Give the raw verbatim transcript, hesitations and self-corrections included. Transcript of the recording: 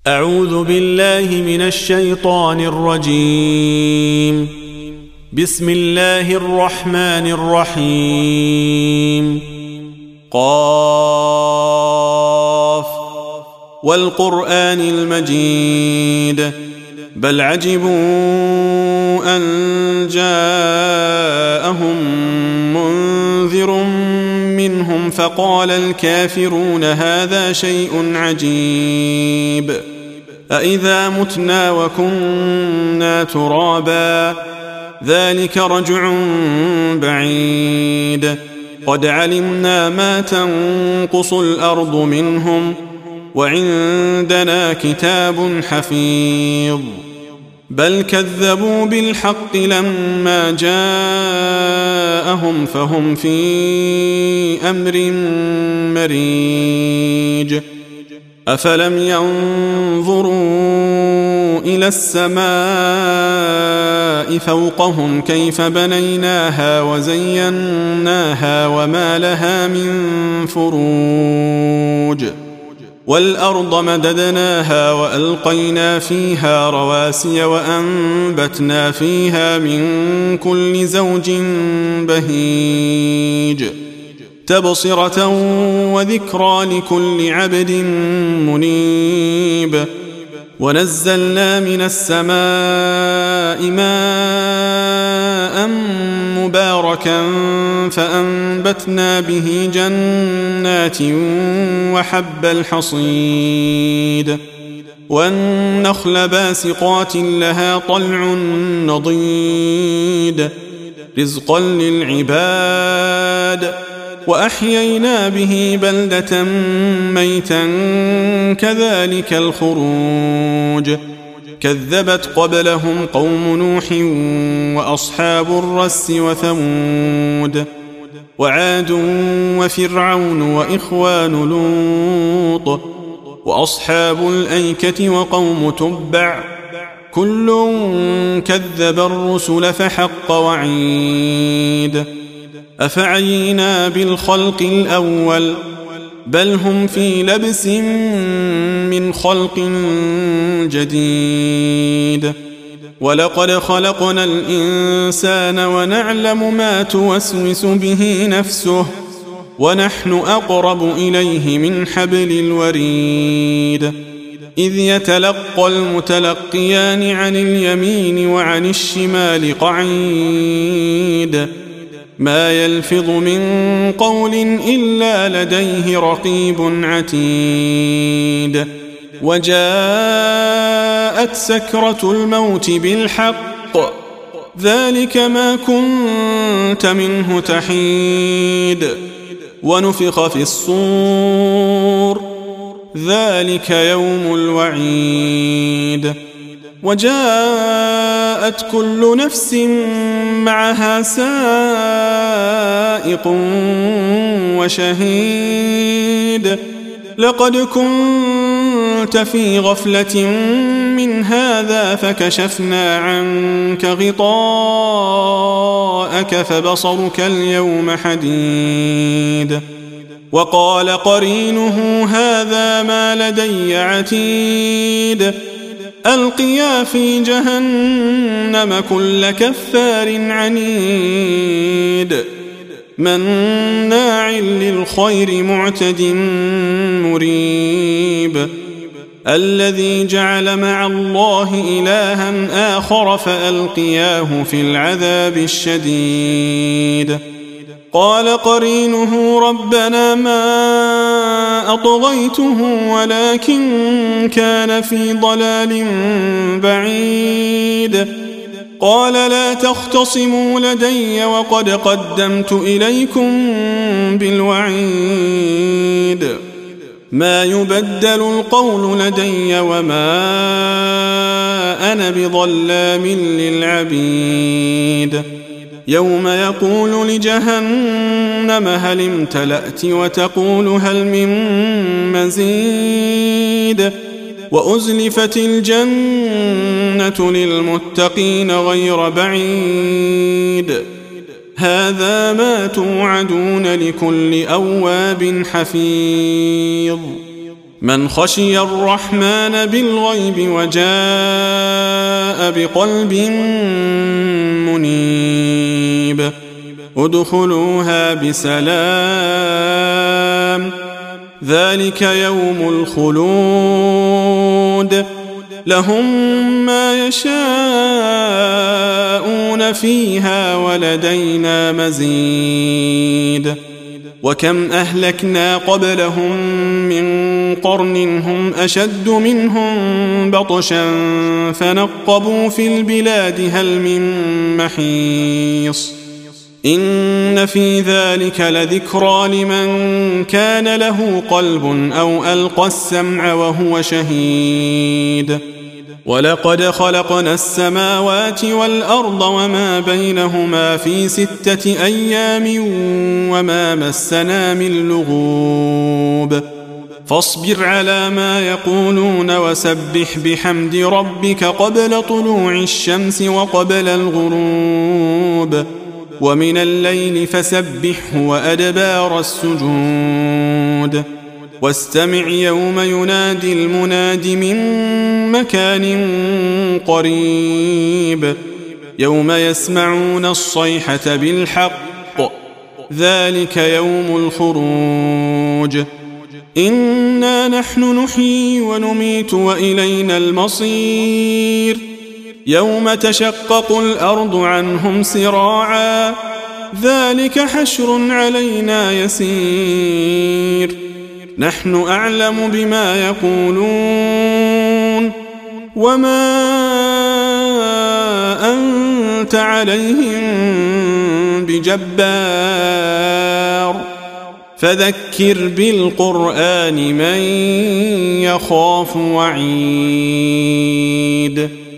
أعوذ بالله من الشيطان الرجيم. بسم الله الرحمن الرحيم. قاف والقرآن المجيد بل عجبوا أن جاءهم منذر منهم فقال الكافرون هذا شيء عجيب أإذا متنا وكنا ترابا ذلك رجع بعيد قد علمنا ما تنقص الأرض منهم وعندنا كتاب حفيظ بل كذبوا بالحق لما جاءهم فهم في أمر مريج أفلم ينظروا إلى السماء فوقهم كيف بنيناها وزيناها وما لها من فروج والأرض مددناها وألقينا فيها رواسي وأنبتنا فيها من كل زوج بهيج تبصرة وذكرى لكل عبد منيب ونزلنا من السماء ماء مباركا فأنبتنا به جنات وحب الحصيد والنخل باسقات لها طلع نضيد رزقا للعباد وأحيينا به بلدة ميتا كذلك الخروج كذبت قبلهم قوم نوح وأصحاب الرس وثمود وعاد وفرعون وإخوان لوط وأصحاب الأيكة وقوم تبع كل كذب الرسل فحق وعيد أفعينا بالخلق الأول بل هم في لبس من خلق جديد ولقد خلقنا الإنسان ونعلم ما توسوس به نفسه ونحن أقرب إليه من حبل الوريد إذ يتلقى المتلقيان عن اليمين وعن الشمال قعيد ما يلفظ من قول إلا لديه رقيب عتيد وجاءت سكرة الموت بالحق ذلك ما كنت منه تحيد ونفخ في الصور ذلك يوم الوعيد وجاءت كل نفس معها سائق وشهيد لقد كنت في غفلة من هذا فكشفنا عنك غطاءك فبصرك اليوم حديد وقال قرينه هذا ما لدي عتيد ألقيا في جهنم كل كفار عنيد مناع للخير معتد مريب الذي جعل مع الله إلها آخر فألقياه في العذاب الشديد قال قرينه ربنا ما أطغيته ولكن كان في ضلال بعيد قال لا تختصموا لدي وقد قدمت إليكم بالوعيد ما يبدل القول لدي وما أنا بظلام للعبيد يوم يقول لجهنم هل امتلأت وتقول هل من مزيد وأزلفت الجنة للمتقين غير بعيد هذا ما توعدون لكل أواب حفيظ من خشي الرحمن بالغيب وجاء بقلب منيب ادخلوها بسلام ذلك يوم الخلود لهم ما يشاءون فيها ولدينا مزيد وكم أهلكنا قبلهم من قرن هم أشد منهم بطشا فنقبوا في البلاد هل من محيص إن في ذلك لذكرى لمن كان له قلب أو ألقى السمع وهو شهيد ولقد خلقنا السماوات والأرض وما بينهما في ستة أيام وما مسنا من لغوب فاصبر على ما يقولون وسبح بحمد ربك قبل طلوع الشمس وقبل الغروب ومن الليل فسبحه وأدبار السجود واستمع يوم ينادي المناد من مكان قريب يوم يسمعون الصيحة بالحق ذلك يوم الخروج إنا نحن نحيي ونميت وإلينا المصير يوم تشقق الأرض عنهم سراعا ذلك حشر علينا يسير نحن أعلم بما يقولون وما أنت عليهم بجبار فذكر بالقرآن من يخاف وعيد